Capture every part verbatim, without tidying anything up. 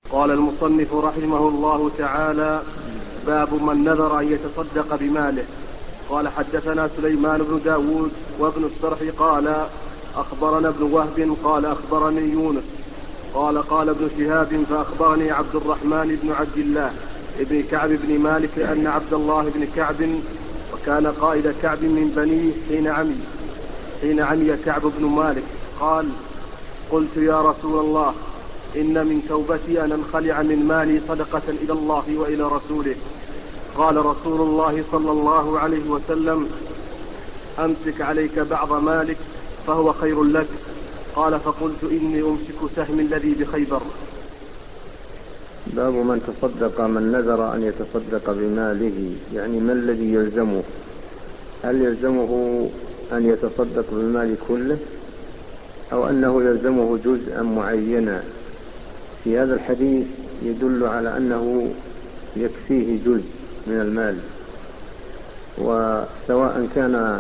قال المصنف رحمه الله تعالى: باب من نذر أن يتصدق بماله. قال حدثنا سليمان بن داود وابن السرح قال أخبرنا ابن وهب قال أخبرني يونس قال قال ابن شهاب فأخبرني عبد الرحمن بن عبد الله ابن كعب بن مالك أن عبد الله بن كعب وكان قائد كعب من بنيه حين عمي حين عمي كعب بن مالك قال: قلت يا رسول الله إن من توبتي أن أنخلع من مالي صدقة إلى الله وإلى رسوله. قال رسول الله صلى الله عليه وسلم: أمسك عليك بعض مالك فهو خير لك. قال: فقلت إني أمسك سهم الذي بخيبر. باب من تصدق من نذر أن يتصدق بماله، يعني ما الذي يلزمه؟ هل يلزمه أن يتصدق بالمال كله أو أنه يلزمه جزءا معينا؟ في هذا الحديث يدل على أنه يكفيه جزء من المال، وسواء كان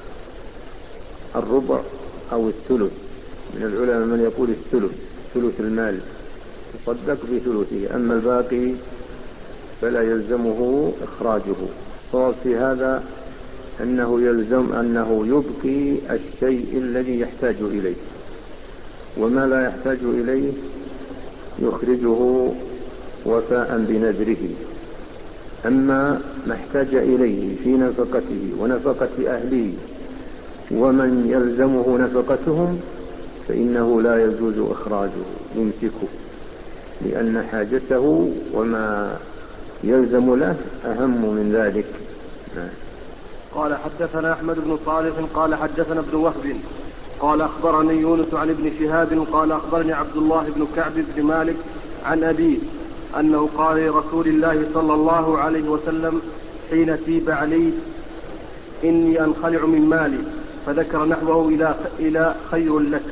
الربع أو الثلث. من العلماء من يقول الثلث ثلث المال تصدق بثلثه، أما الباقي فلا يلزمه إخراجه. الصواب في هذا أنه يلزم أنه يبقي الشيء الذي يحتاج إليه، وما لا يحتاج إليه يخرجه وفاء بنذره. أما ما احتاج إليه في نفقته ونفقة أهله ومن يلزمه نفقتهم فإنه لا يجوز إخراجه، يمسكه، لأن حاجته وما يلزم له أهم من ذلك. قال حدثنا أحمد بن صالح قال حدثنا ابن وهب قال أخبرني يونس عن ابن شهاب قال أخبرني عبد الله بن كعب بن مالك عن أبيه أنه قال لرسول الله صلى الله عليه وسلم حين تيب عليه: إني أنخلع من مالي، فذكر نحوه إلى إلى خير لك.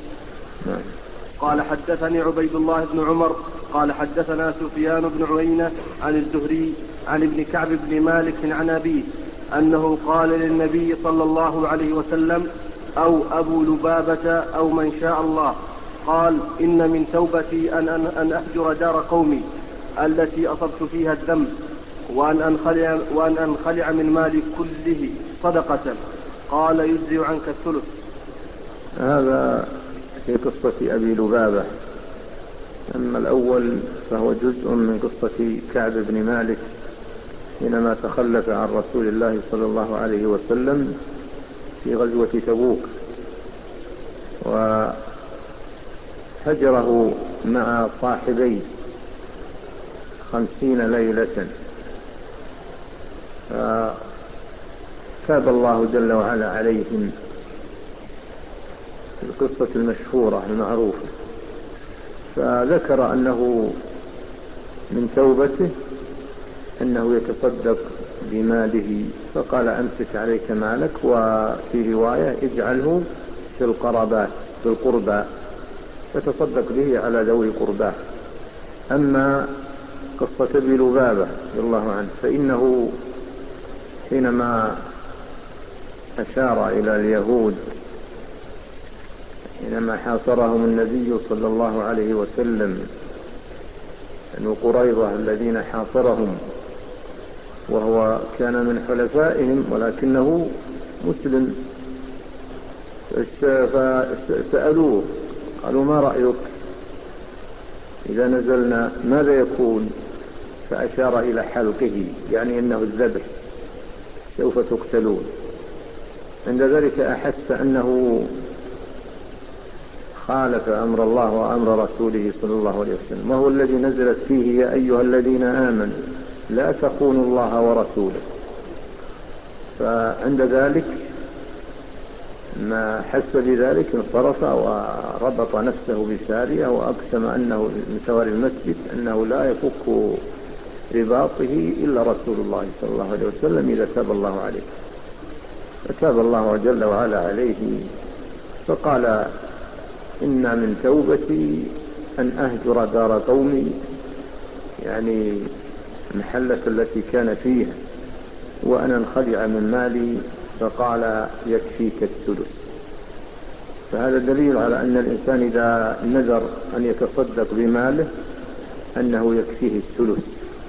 قال حدثني عبيد الله بن عمر قال حدثنا سفيان بن عيينة عن الزهري عن ابن كعب بن مالك عن أبيه أنه قال للنبي صلى الله عليه وسلم أو أبو لبابة أو من شاء الله، قال: إن من توبتي أن, أن, أن أهجر دار قومي التي أصبت فيها الذنب وأن أنخلع, وأن أنخلع من مالي كله صدقة. قال: يجزي عنك الثلث. هذا في قصة أبي لبابة. أما الأول فهو جزء من قصة كعب بن مالك حينما تخلف عن رسول الله صلى الله عليه وسلم في غزوة تبوك، وهجره مع صاحبيه خمسين ليلة، فتاب الله جل وعلا عليهم في القصة المشهورة المعروفة. فذكر أنه من توبته أنه يتصدق بماله، فقال: أمسك عليك مالك، وفي رواية: اجعله في القربات في القربى، فتصدق به على ذوي قرباه. أما قصة أبي لبابة رضي الله عنه فإنه حينما أشار إلى اليهود حينما حاصرهم النبي صلى الله عليه وسلم، بنو قريظة الذين حاصرهم، وهو كان من حلفائهم ولكنه مسلم، فسألوه قالوا: ما رأيك إذا نزلنا ماذا يكون؟ فأشار إلى حلقه، يعني أنه الذبح، سوف تقتلون. عند ذلك أحس أنه خالف أمر الله وأمر رسوله صلى الله عليه وسلم، وهو الذي نزلت فيه: يا أيها الذين آمنوا لا تخونوا الله ورسوله. فعند ذلك ما حس بذلك انصرف وربط نفسه بسارية، وأقسم أنه من سواري المسجد أنه لا يفك رباطه إلا رسول الله صلى الله عليه وسلم إذا تاب الله عليه. فتاب الله جل وعلا عليه، فقال: إن من توبتي أن أهجر دار قومي، يعني المحلة التي كان فيها، وأن أنخلع من مالي. فقال: يكفيك الثلث. فهذا دليل على أن الإنسان إذا نذر أن يتصدق بماله أنه يكفيه الثلث.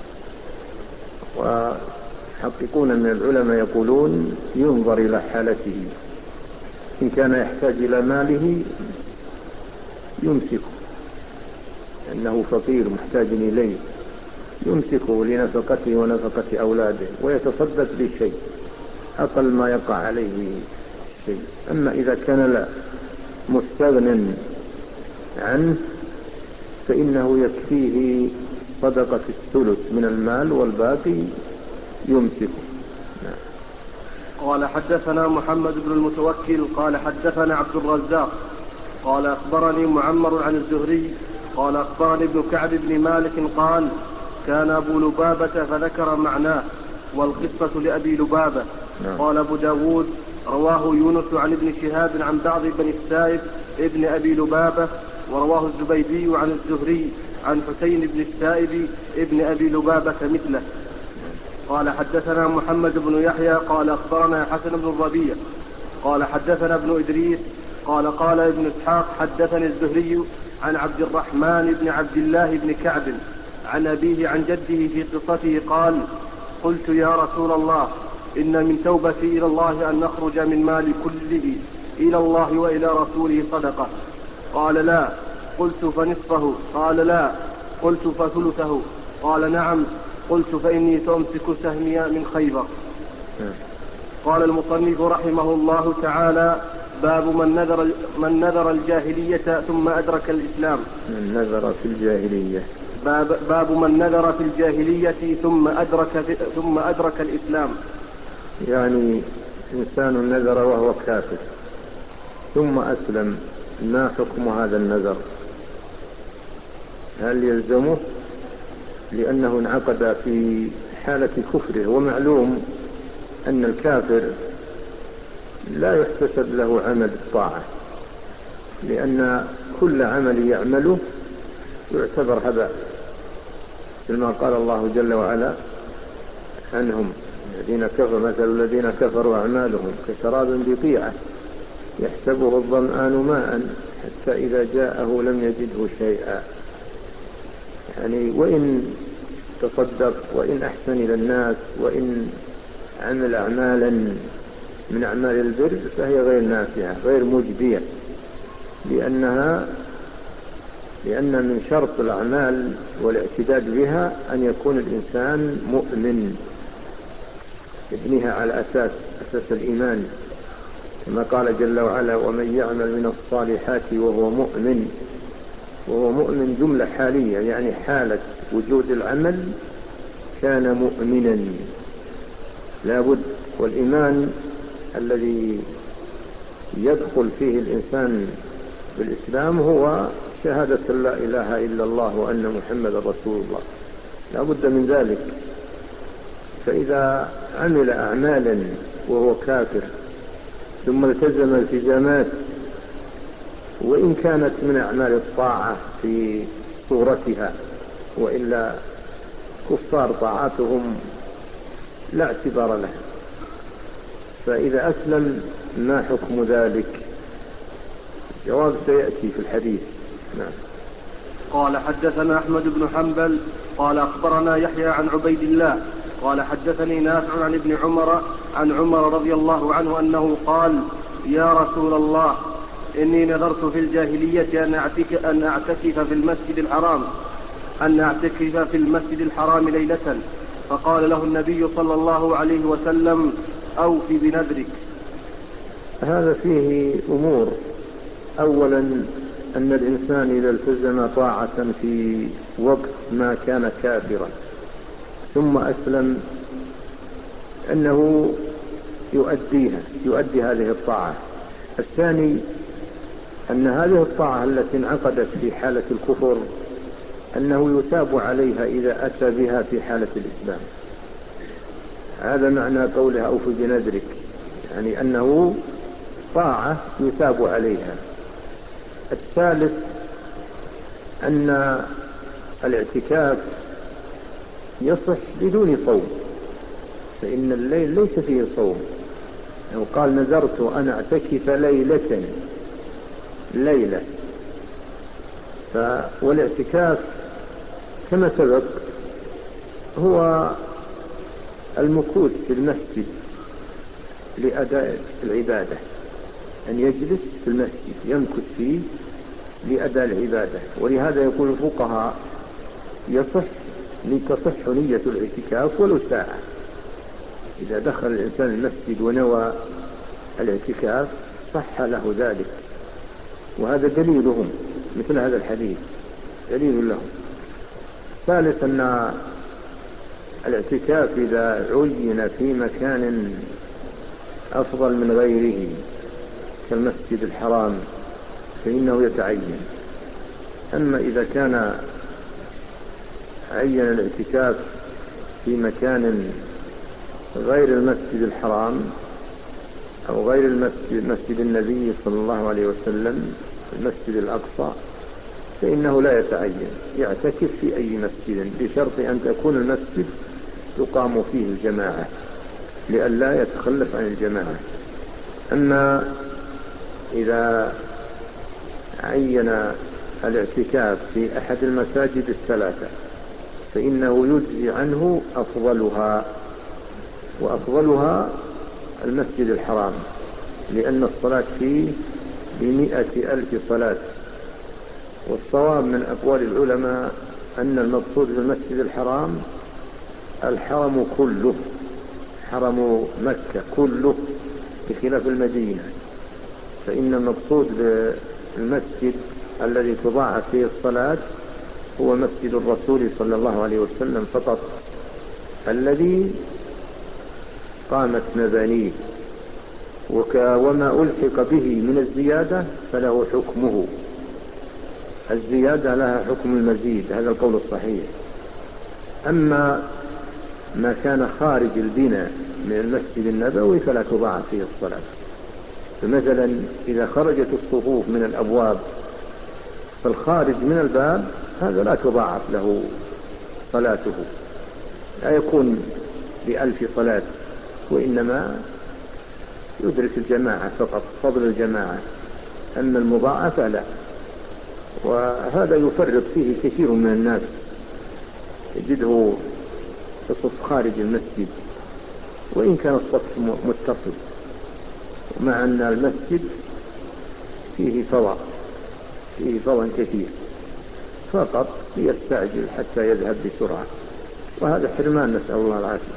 وحقيقون من العلماء يقولون ينظر إلى حالته، إن كان يحتاج إلى ماله يمسكه، أنه فقير محتاج إليه يمسكه لنفقته ونفقة أولاده ويتصدق بشيء أقل ما يقع عليه شيء. أما إذا كان لا مستغن عنه فإنه يكفيه صدقة الثلث من المال والباقي يمسكه. قال حدثنا محمد بن المتوكل قال حدثنا عبد الرزاق قال أخبرني معمر عن الزهري قال أخبرني ابن كعب بن مالك قال كان أبو لبابة فذكر معناه والقصة لأبي لبابة. قال أبو داود رواه يونس عن ابن شهاب عن بعض بن السائب ابن أبي لبابة، ورواه الزبيدي عن الزهري عن حسين بن السائب ابن أبي لبابة مثله. قال حدثنا محمد بن يحيى قال أخبرنا حسن بن الربيع قال حدثنا ابن إدريس قال قال ابن إسحاق حدثني الزهري عن عبد الرحمن بن عبد الله بن كعب عن أبيه عن جده في قصته قال قلت يا رسول الله إن من توبتي إلى الله أن نخرج من مال كله إلى الله وإلى رسوله صدقة. قال لا. قلت فنصفه؟ قال لا. قلت فثلثه؟ قال نعم. قلت فإني سأمسك سهمي من خيبر. قال المصنف رحمه الله تعالى باب من نذر, من نذر الجاهلية ثم أدرك الإسلام. من نذر في الجاهلية باب, باب من نذر في الجاهلية ثم أدرك, ثم أدرك الإسلام. يعني إنسان نذر وهو كافر ثم أسلم، ما حكم هذا النذر؟ هل يلزمه لأنه انعقد في حالة كفره؟ ومعلوم أن الكافر لا يحتسب له عمل الطاعة، لأن كل عمل يعمله يعتبر هباء، كما قال الله جل وعلا عنهم الذين كفروا مثل الذين كفروا أعمالهم كسراب بقيعة يحسبه الظمآن ماء حتى إذا جاءه لم يجده شيئا. يعني وإن تصدق وإن أحسن إلى الناس وإن عمل أعمالا من أعمال البر فهي غير نافعة غير مجدية، لأنها لأن من شرط الأعمال والاعتداد بها أن يكون الإنسان مؤمن، يبنيها على أساس أساس الإيمان، كما قال جل وعلا ومن يعمل من الصالحات وهو مؤمن. وهو مؤمن جملة حالية، يعني حالة وجود العمل كان مؤمنا لابد. والإيمان الذي يدخل فيه الإنسان بالإسلام هو شهادة لا إله إلا الله وأن محمد رسول الله، لابد من ذلك. فإذا عمل أعمالا وهو كافر ثم التزم التزامات وإن كانت من أعمال الطاعة في صورتها، وإلا كفار طاعاتهم لا اعتبار لها، فإذا أسلم ما حكم ذلك؟ جواب سيأتي في الحديث. نعم. قال حدثنا أحمد بن حنبل قال أخبرنا يحيى عن عبيد الله قال حدثني نافع عن ابن عمر عن عمر رضي الله عنه أنه قال يا رسول الله إني نذرت في الجاهلية أن أعتكف, أن أعتكف في المسجد الحرام أن أعتكف في المسجد الحرام ليلة، فقال له النبي صلى الله عليه وسلم أوفي بنذرك. هذا فيه أمور. أولا أن الإنسان إذا التزم طاعة في وقت ما كان كافرا ثم أسلم أنه يؤديها يؤدي هذه الطاعة. الثاني أن هذه الطاعة التي انعقدت في حالة الكفر أنه يثاب عليها إذا أتى بها في حالة الإسلام. هذا معنى قولها أوفي بنذرك، يعني أنه طاعة يثاب عليها. الثالث أن الاعتكاف يصح بدون صوم، فإن الليل ليس فيه صوم. لو قال نذرت أن أعتكف ليلة ليلة، والاعتكاف كما سبق هو المكوث في المسجد لأداء العبادة، أن يجلس في المسجد يمكث فيه لأداء العبادة. ولهذا يقول الفقهاء يصح لتصح نية الاعتكاف ولو ساعة. إذا دخل الإنسان المسجد ونوى الاعتكاف صح له ذلك، وهذا دليلهم مثل هذا الحديث دليل لهم. ثالث أن الاعتكاف إذا عين في مكان أفضل من غيره كالمسجد الحرام فإنه يتعين. أما إذا كان عين الاعتكاف في مكان غير المسجد الحرام أو غير المسجد مسجد النبي صلى الله عليه وسلم المسجد الأقصى فإنه لا يتعين، يعتكف في أي مسجد بشرط أن تكون المسجد تقام فيه الجماعة لئلا يتخلف عن الجماعة. أما إذا عين الاعتكاف في أحد المساجد الثلاثة فإنه يجزي عنه أفضلها، وأفضلها المسجد الحرام لأن الصلاة فيه بمئة ألف صلاة. والصواب من أقوال العلماء أن المقصود بالمسجد الحرام الحرم كله، حرم مكة كله بخلاف المدينة، فإن المقصود بالمسجد الذي تضاعف فيه الصلاة هو مسجد الرسول صلى الله عليه وسلم فقط الذي قامت مبانيه، وما ألحق به من الزيادة فله حكمه، الزيادة لها حكم المزيد، هذا القول الصحيح. أما ما كان خارج البناء من المسجد النبوي فلا تضاعف فيه الصلاة. فمثلا إذا خرجت الصفوف من الأبواب فالخارج من الباب هذا لا تضاعف له صلاته، لا يكون بألف صلاة، وإنما يدرك الجماعة فقط فضل الجماعة. أما المضاعفة لا. وهذا يفرط فيه كثير من الناس، يجده الصف خارج المسجد وإن كان الصف متصل، مع أن المسجد فيه فضاء فيه فضاء كثير، فقط يستعجل حتى يذهب بسرعة، وهذا حرمان نسأل الله العافية.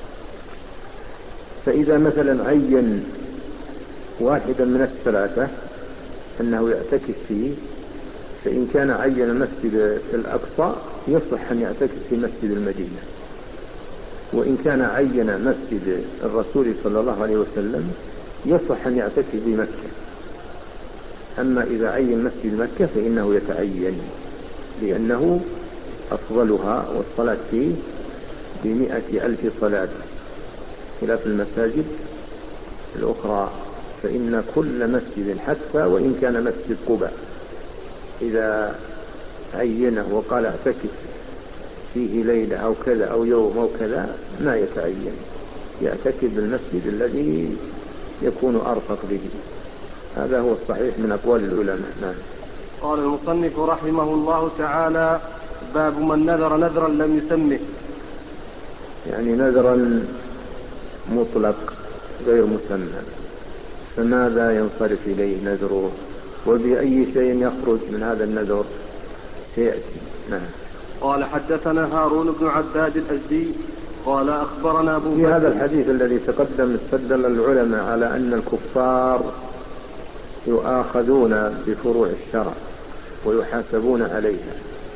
فإذا مثلا عين واحدا من الثلاثة أنه يعتكف فيه، فإن كان عين المسجد الأقصى يصح أن يعتكف في مسجد المدينة، وإن كان عين مسجد الرسول صلى الله عليه وسلم يصح أن يعتكف بمكة. أما إذا عين مسجد مكة فإنه يتعين لأنه أفضلها والصلاة فيه بمئة ألف صلاة خلاف المساجد الأخرى. فإن كل مسجد حتى وإن كان مسجد قباء إذا عينه وقال اعتكف فيه ليلة أو كذا أو يوم أو كذا ما يتعين، يعتكف بالمسجد الذي يكون أرفق به. هذا هو الصحيح من أقوال العلماء. نعم. قال المصنف رحمه الله تعالى: باب من نذر نذرا لم يسمه. يعني نذرا مطلق غير مسمى، فماذا ينصرف إليه نذره وبأي شيء يخرج من هذا النذر سيأتي. نعم. قال حدثنا هارون بن عباد الأزدي قال أخبرنا أبو في هذا الحديث الذي تقدم استدل العلماء على أن الكفار يؤاخذون بفروع الشرع ويحاسبون عليها،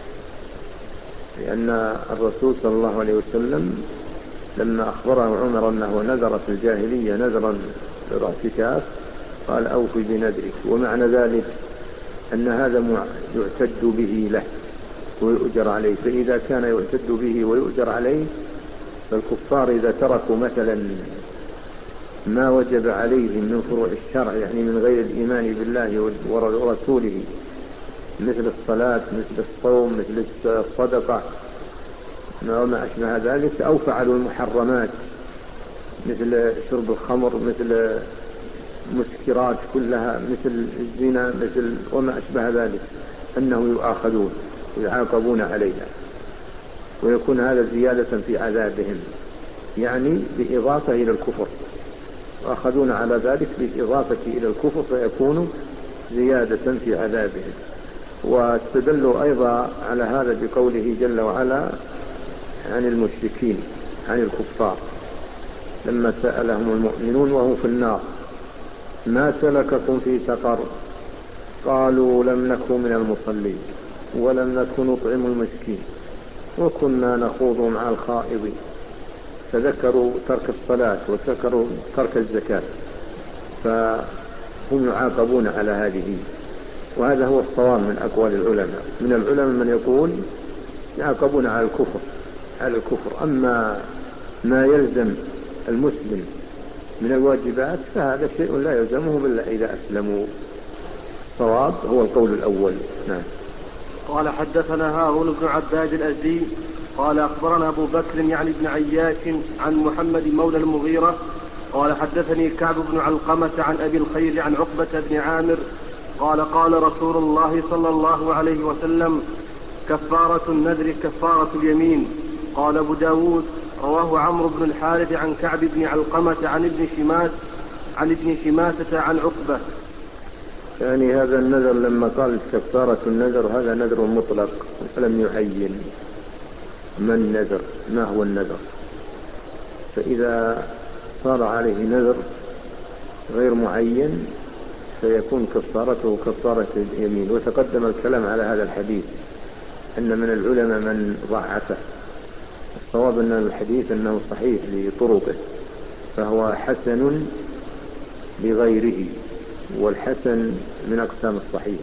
لأن الرسول صلى الله عليه وسلم لما أخبره عمر أنه نذر في الجاهلية نذرا للاعتكاف قال أوفي بنذرك، ومعنى ذلك أن هذا يعتد به له ويؤجر عليه. فإذا كان يعتد به ويؤجر عليه فالكفار إذا تركوا مثلا ما وجب عليهم من فروع الشرع يعني من غير الإيمان بالله ورسوله مثل الصلاة مثل الصوم مثل الصدقة وما أشبه ذلك، أو فعلوا المحرمات مثل شرب الخمر مثل مسكرات كلها مثل الزنا مثل وما أشبه ذلك، أنه يؤاخذون ويعاقبون عليها. ويكون هذا زيادة في عذابهم، يعني بإضافة إلى الكفر، وأخذون على ذلك بالإضافة إلى الكفر فيكون زيادة في عذابهم. واستدلوا أيضا على هذا بقوله جل وعلا عن المشركين عن الكفار لما سألهم المؤمنون وهم في النار ما سلككم في سقر قالوا لم نكن من المصلين ولم نكن نطعم المسكين وكنا نخوض مع الخائضين، فذكروا ترك الصلاة وذكروا ترك الزكاة، فهم يعاقبون على هذه. وهذا هو الصواب من أقوال العلماء. من العلماء من يقول يعاقبون على الكفر على الكفر أما ما يلزم المسلم من الواجبات فهذا شيء لا يلزمهم إلا إذا أسلموا. الصواب هو القول الأول. نعم. قال حدثنا هارون بن عباد الأزدي قال أخبرنا أبو بكر يعني بن عياش عن محمد مولى المغيرة قال حدثني كعب بن علقمة عن أبي الخير عن عقبة بن عامر قال قال رسول الله صلى الله عليه وسلم كفارة النذر كفارة اليمين. قال أبو داود رواه عمرو بن الحارث عن كعب بن علقمة عن ابن شماس عن ابن شماسة عن عقبة. يعني هذا النذر لما قال كفارة النذر هذا نذر مطلق فلم يعين ما النذر ما هو النذر، فإذا صار عليه نذر غير معين سيكون كفارته كفارة اليمين. وتقدم الكلام على هذا الحديث أن من العلماء من ضعفه. الصواب أن الحديث أنه صحيح لطرقه فهو حسن لغيره، والحسن من أقسام الصحيح.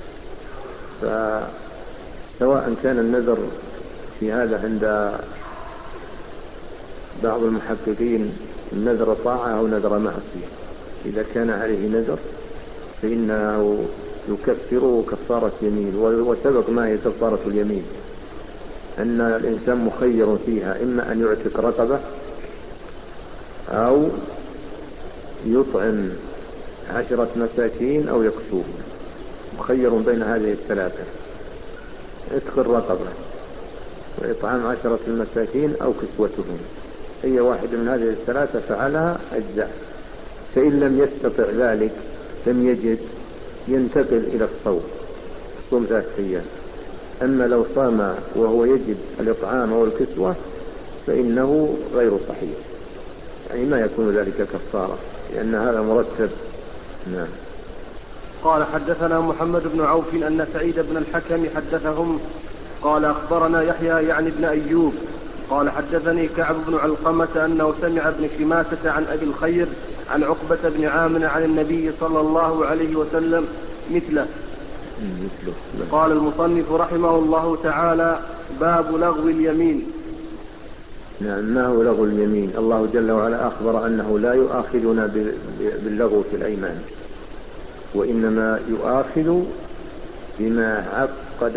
فسواء كان النذر في هذا عند بعض المحققين النذر طاعة أو نذر معصية، إذا كان عليه نذر فإنه يكفر كفارة يمين. وسبق ما هي كفارة اليمين أن الإنسان مخير فيها إما أن يعتق رقبة أو يطعم عشرة مساكين أو يكسوه، مخير بين هذه الثلاثة، عتق الرقبة وإطعام عشرة المساكين أو كسوتهم، أي واحد من هذه الثلاثة فعلها أجزاء. فإن لم يستطع ذلك لم يجد ينتقل إلى الصوم صوم ذات أيام. أما لو صام وهو يجد الإطعام والكسوة فإنه غير صحيح، يعني ما يكون ذلك كفارة لأن هذا مرتب. نعم. قال حدثنا محمد بن عوف أن سعيد بن الحكم حدثهم قال أخبرنا يحيى يعني ابن أيوب قال حدثني كعب بن علقمة أنه سمع ابن شماسة عن أبي الخير عن عقبة بن عامر عن النبي صلى الله عليه وسلم مثله. قال المصنف رحمه الله تعالى باب لغو اليمين. نعم. ما هو لغو اليمين؟ الله جل وعلا أخبر أنه لا يؤاخذنا باللغو في الأيمان، وإنما يؤاخذ بما عقد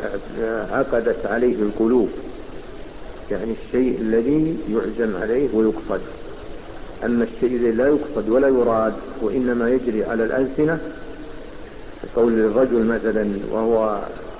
عقدت عليه القلوب، يعني الشيء الذي يعزم عليه ويقصد. أما الشيء الذي لا يقصد ولا يراد وإنما يجري على الألسنة، قول الرجل مثلا وهو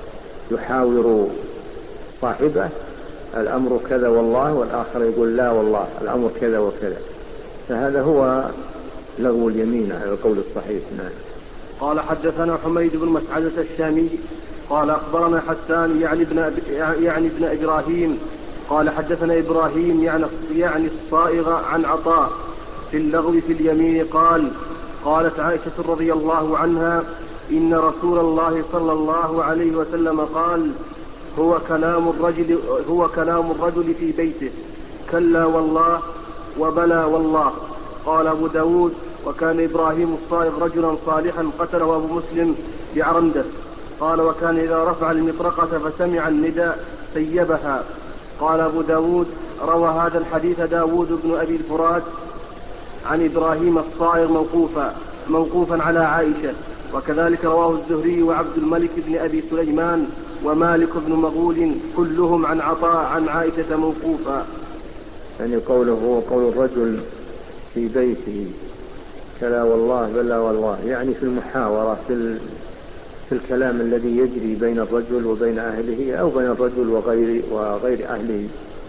يحاور صاحبه الأمر كذا والله، والآخر يقول لا والله الأمر كذا وكذا، فهذا هو لغو اليمين على القول الصحيح. نعم. قال حدثنا حميد بن مسعدة الشامي قال أخبرنا حسان يعني ابن, يعني ابن إبراهيم قال حدثنا إبراهيم يعني, يعني الصائغ عن عطاء في اللغو في اليمين قال قالت عائشة رضي الله عنها إن رسول الله صلى الله عليه وسلم قال هو كلام الرجل, هو كلام الرجل في بيته كلا والله وبلى والله. قال أبو داود وكان إبراهيم الصائغ رجلا صالحا قتله أبو مسلم بعرندة. قال وكان إذا رفع المطرقة فسمع النداء سيبها. قال أبو داود روى هذا الحديث داود بن أبي الفرات عن إبراهيم الصائغ موقوفا موقوفا على عائشة، وكذلك رواه الزهري وعبد الملك بن أبي سليمان ومالك بن مغول كلهم عن عطاء عن عائشة موقوفا. يعني قوله هو قول الرجل في بيته كلا والله بلا والله، يعني في المحاورة في في الكلام الذي يجري بين الرجل وبين أهله أو بين الرجل وغير, وغير أهله.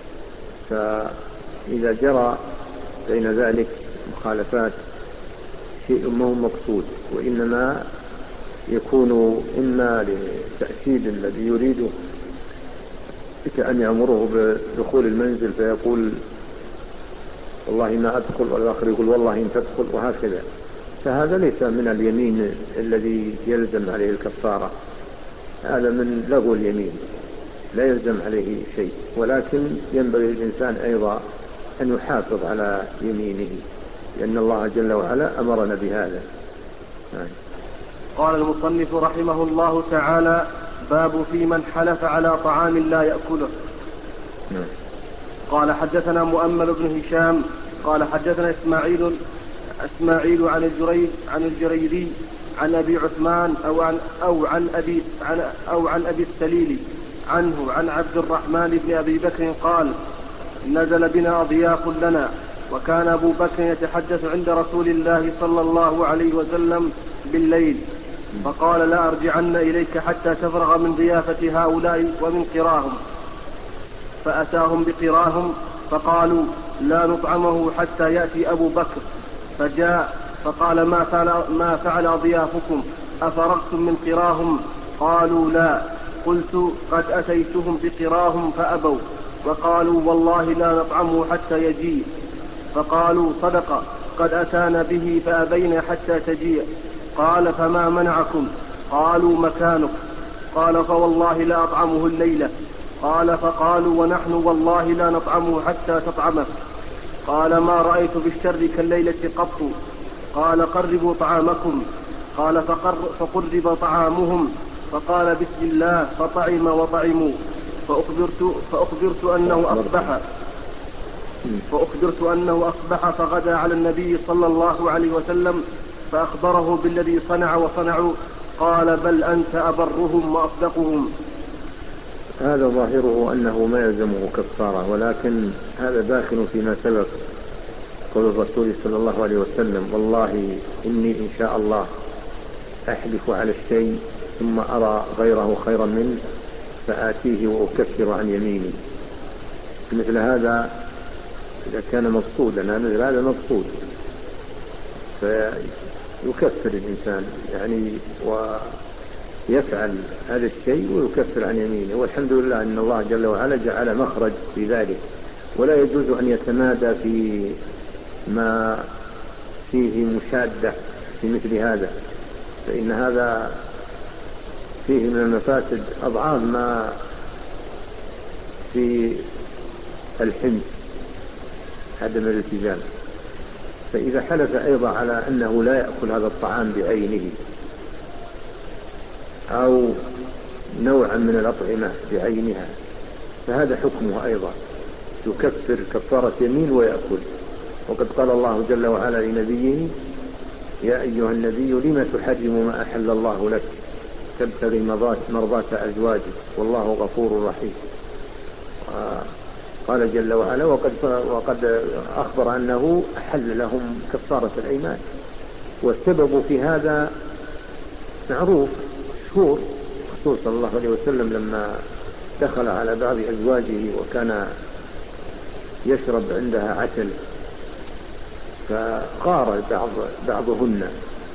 فإذا جرى بين ذلك مخالفات شيء ما هو مقصود، وإنما يكون إما لتأكيد الذي يريده كأن يأمره بدخول المنزل فيقول والله ما أدخل، والآخر يقول والله إن تدخل، وهكذا. فهذا ليس من اليمين الذي يلزم عليه الكفارة، هذا من لغو اليمين لا يلزم عليه شيء، ولكن ينبغي للإنسان أيضا أن يحافظ على يمينه، لأن الله جل وعلا أمرنا بهذا. قال المصنف رحمه الله تعالى: باب في من حلف على طعام لا يأكله. قال حدثنا مؤمل بن هشام قال حدثنا إسماعيل إسماعيل عن الجريد عن الجريري عن أبي عثمان أو عن أو عن أبي عن أو عن أبي السليل عنه عن عبد الرحمن بن أبي بكر قال: نزل بنا أضياف لنا، وكان أبو بكر يتحدث عند رسول الله صلى الله عليه وسلم بالليل، فقال: لا أرجعن إليك حتى تفرغ من ضيافة هؤلاء ومن قراهم. فأتاهم بقراهم فقالوا: لا نطعمه حتى يأتي أبو بكر. فجاء فقال: ما فعل, ما فعل أضيافكم؟ أفرغتم من قراهم؟ قالوا: لا. قلت: قد أتيتهم بقراهم فأبوا، وقالوا: والله لا نطعمه حتى يجيء. فقالوا: صدق، قد أتانا به فأبينا حتى تجيء. قال: فما منعكم؟ قالوا: مكانك. قال: فوالله لا أطعمه الليلة. قال: فقالوا: ونحن والله لا نطعمه حتى تطعمه. قال: ما رأيت بالشر كالليلة قط. قال: قربوا طعامكم. قال: فقر فقرب طعامهم، فقال: بسم الله، فطعم وطعموا. فأخبرت, فأخبرت أنه أصبح فأخبرت أنه أصبح فغدا على النبي صلى الله عليه وسلم فأخبره بالذي صنع وصنعوا. قال: بل أنت أبرهم وأصدقهم. هذا ظاهره أنه ما يلزمه كفارة، ولكن هذا داخل فيما سبق قول الرسول صلى الله عليه وسلم: والله إني إن شاء الله أحلف على الشيء ثم أرى غيره خيرا منه فآتيه وأكفر عن يميني. مثل هذا إذا كان مقصودا، مثل هذا مقصود، فيكفر الإنسان يعني ويفعل هذا الشيء ويكفر عن يمينه. والحمد لله أن الله جل وعلا جعل مخرج في ذلك، ولا يجوز أن يتمادى في ما فيه مشادة في مثل هذا، فإن هذا فيه من المفاسد أضعاف ما في الحنث عدم الالتزام. فإذا حلف أيضا على أنه لا يأكل هذا الطعام بعينه أو نوعا من الأطعمة بعينها فهذا حكمه أيضا يكفر كفارة يمين ويأكل. وقد قال الله جل وعلا لنبيه: يا أيها النبي لم تحرم ما أحل الله لك تبتغي مرضات أزواجك والله غفور رحيم. قال جل وعلا: وقد, وقد أخبر أنه أحل لهم كفارة الأيمان. والسبب في هذا معروف مشهور. الرسول صلى الله عليه وسلم لما دخل على بعض أزواجه وكان يشرب عندها عسل فغار بعض بعضهن،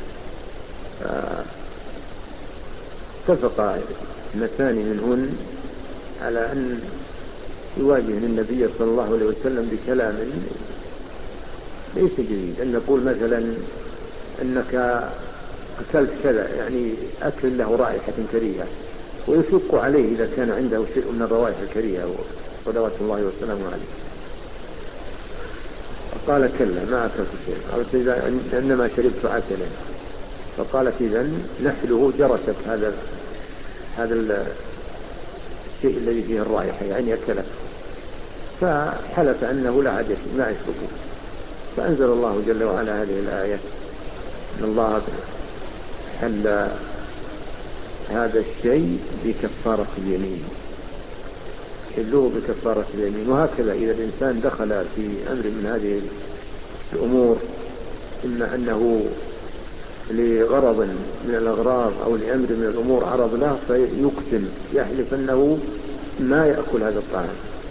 اتفق اثنتان منهن على أن يواجه النبي صلى الله عليه وسلم بكلام ليس جيد، أن نقول مثلا أنك أكلت كذا، يعني أكل له رائحة كريهة، ويشق عليه إذا كان عنده شيء من الروائح الكريهة صلوات الله وسلامه عليه. فقال: كلا ما أكلت شيء، قالت: إنما شربت عسلا. فقالت: إذن نحله جرست هذا هذا الشيء الذي فيه الرائحة، يعني أكله. فحلف أنه لا عاد ما يشربه. فأنزل الله جل وعلا هذه الآية: إن الله حل هذا الشيء بكفارة اليمين، حلوه بكفارة اليمين. وهكذا إذا الإنسان دخل في أمر من هذه الأمور، إما أنه لغرض من الأغراض أو لأمر من الأمور عرض له فيقسم يحلف أنه ما يأكل هذا الطعام،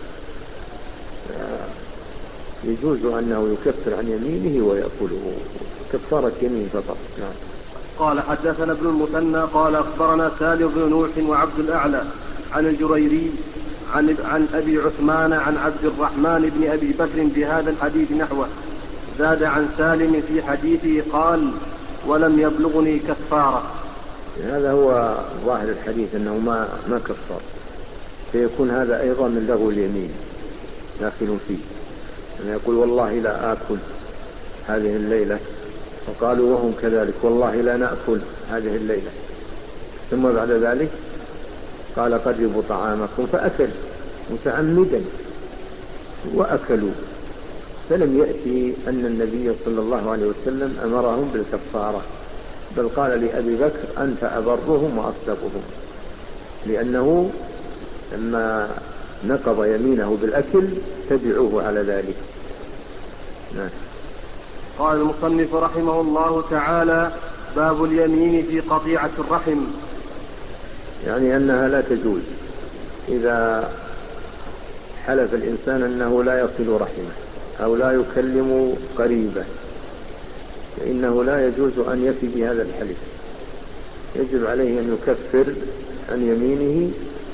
يجوز أنه يكفر عن يمينه ويأكله كفارة يمين فقط. نعم. قال حدثنا ابن المثنى قال أخبرنا سالم بن نوح وعبد الأعلى عن الجريري عن, عن أبي عثمان عن عبد الرحمن بن أبي بكر بهذا الحديث نحوه، زاد عن سالم في حديثه قال ولم يبلغني كفارة. هذا هو ظاهر الحديث أنه ما, ما كفر، فيكون هذا أيضا من لغو اليمين داخل فيه، أن يقول والله لا آكل هذه الليلة، وقالوا وهم كذلك والله لا نأكل هذه الليلة، ثم بعد ذلك قال قربوا طعامكم فأكل متعمدا وأكلوا، فلم يأتي أن النبي صلى الله عليه وسلم أمرهم بالكفارة، بل قال لأبي بكر أنت أبرهم وأصدقهم، لأنه لما نقض يمينه بالأكل تبعوه على ذلك. نعم. قال المصنف رحمه الله تعالى باب اليمين في قطيعة الرحم، يعني أنها لا تجوز إذا حلف الإنسان أنه لا يصل رحمه أو لا يكلم قريبه، فإنه لا يجوز أن يفي بهذا الحلف، يجب عليه أن يكفر عن يمينه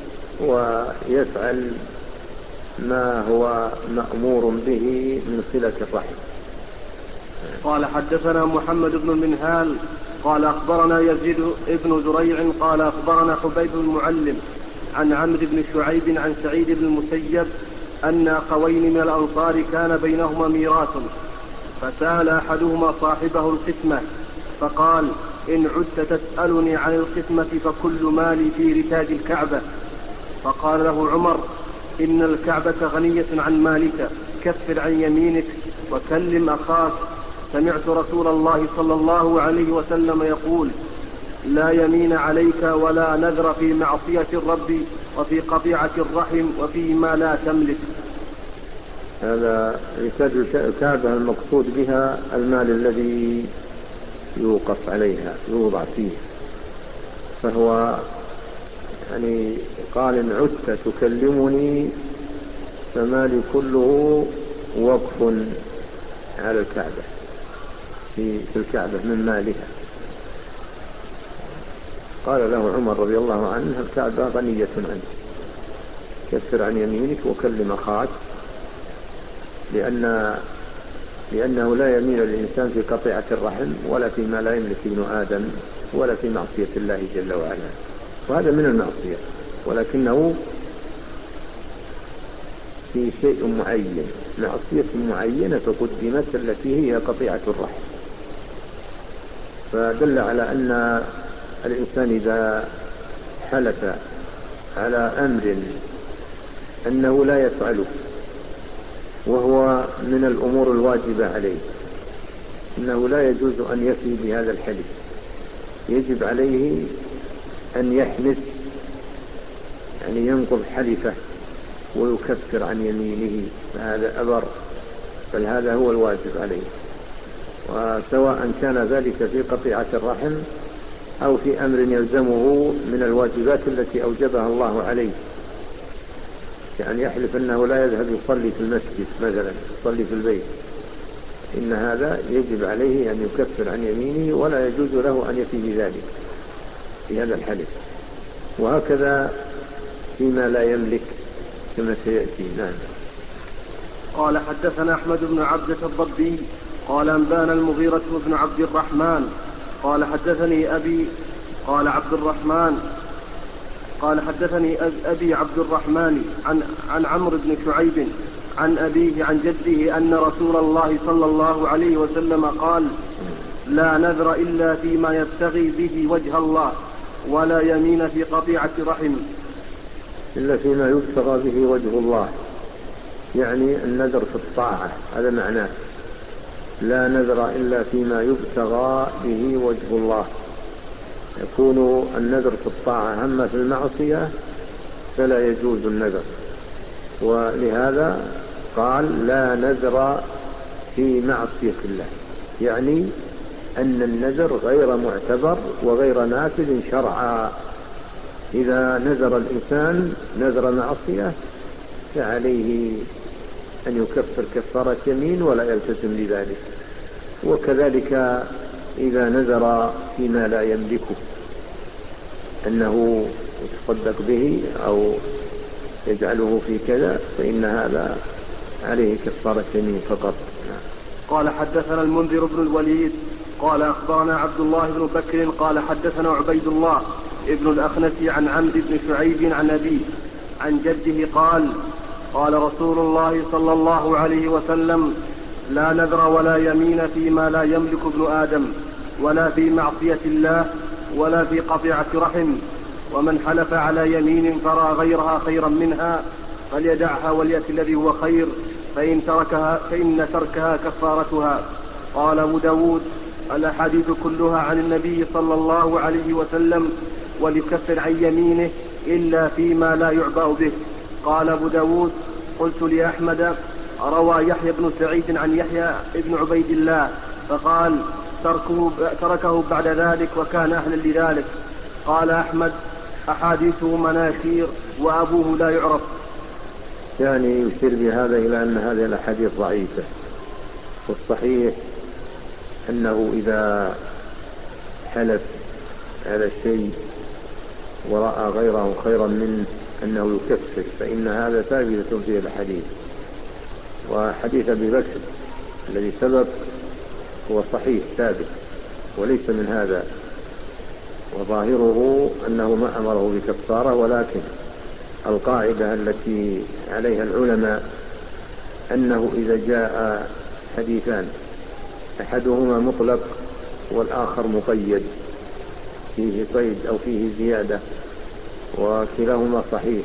ويفعل ما هو مأمور به من صلة الرحم. قال حدثنا محمد بن المنهال قال أخبرنا يزيد ابن زريع قال أخبرنا حبيب المعلم عن عمرو بن شعيب عن سعيد بن المسيب أن أخوين من الأنصار كان بينهما ميراث، فسأل أحدهما صاحبه القسمة فقال إن عدت تسألني عن القسمة فكل مالي في رتاج الكعبة، فقال له عمر إن الكعبة غنية عن مالك، كفر عن يمينك وكلم أخاك، سمعت رسول الله صلى الله عليه وسلم يقول لا يمين عليك ولا نذر في معصية الرب وفي قطيعة الرحم وفي ما لا تملك. هذا رتاج الكعبة المقصود بها المال الذي يوقف عليها يوضع فيه، فهو يعني قال إن عدت تكلمني فمالي كله وقف على الكعبة في الكعبة من مالها. قال له عمر رضي الله عنه الكعبة غنية عنك، كفر عن يمينك وكلم أخاك، لأن لأنه لا يمين للإنسان في قطيعة الرحم ولا فيما لا يملك ابن آدم ولا في معصية الله جل وعلا، وهذا من المعصية، ولكنه في شيء معين، معصية معينة فقدمت التي هي قطيعة الرحم، فدل على أن الإنسان إذا حلف على أمر أنه لا يفعله وهو من الأمور الواجبة عليه، إنه لا يجوز أن يفي بهذا الحلف، يجب عليه أن يحنث، يعني ينقض حلفه ويكفر عن يمينه، فهذا أبر، بل هذا هو الواجب عليه، وسواء كان ذلك في قطيعة الرحم أو في أمر يلزمه من الواجبات التي أوجبها الله عليه، يعني يحلف أنه لا يذهب يصلي في المسجد مثلا، يصلي في البيت، إن هذا يجب عليه أن يكفر عن يمينه ولا يجوز له أن يفي بذلك في هذا الحلف، وهكذا فيما لا يملك كما سيأتي. نعم. قال حدثنا أحمد بن عبدة الضبي قال أنبانا المغيرة بن عبد الرحمن قال حدثني أبي قال عبد الرحمن قال حدثني أبي عبد الرحمن عن, عن عمرو بن شعيب عن أبيه عن جده أن رسول الله صلى الله عليه وسلم قال لا نذر إلا فيما يبتغي به وجه الله ولا يمين في قطيعة رحم إلا فيما يبتغى به وجه الله، يعني النذر في الطاعة، هذا معناه لا نذر إلا فيما يبتغى به وجه الله، يكون النذر في الطاعة، أما في المعصية فلا يجوز النذر، ولهذا قال لا نذر في معصية الله، يعني أن النذر غير معتبر وغير نافذ شرعا. إذا نذر الإنسان نذر معصية فعليه أن يكفر كفارة يمين ولا يلتزم بذلك. وكذلك إذا نذر فيما لا يملكه أنه يتصدق به أو يجعله في كذا فإن هذا عليه كفارة يمين فقط. قال حدثنا المنذر بن الوليد قال أخبرنا عبد الله بن بكر قال حدثنا عبيد الله ابن الأخنس عن عمرو بن شعيب عن أبيه عن جده قال قال رسول الله صلى الله عليه وسلم لا نذر ولا يمين فيما لا يملك ابن آدم ولا في معصية الله ولا في قطيعة رحم، ومن حلف على يمين فرى غيرها خيرا منها فليدعها وليأتي الذي هو خير، فإن تركها, فإن تركها كفارتها. قال أبو داود الأحاديث كلها عن النبي صلى الله عليه وسلم وليكفر عن يمينه إلا فيما لا يعبأ به. قال أبو داود قلت لأحمد روى يحيى بن سعيد عن يحيى بن عبيد الله فقال تركه, تركه بعد ذلك وكان أهلا لذلك. قال أحمد أحاديثه مناكير وأبوه لا يعرف. يعني يشير بهذا إلى أن هذه الأحاديث ضعيفة، والصحيح أنه إذا حلف على الشيء ورأى غيره خيرا منه أنه يكفر فإن هذا ثابت فيه الحديث. وحديث أبي بكر الذي سبق هو صحيح ثابت وليس من هذا، وظاهره أنه ما أمره بكفارة، ولكن القاعدة التي عليها العلماء أنه إذا جاء حديثان أحدهما مطلق والآخر مقيد فيه قيد أو فيه زيادة وكلاهما صحيح،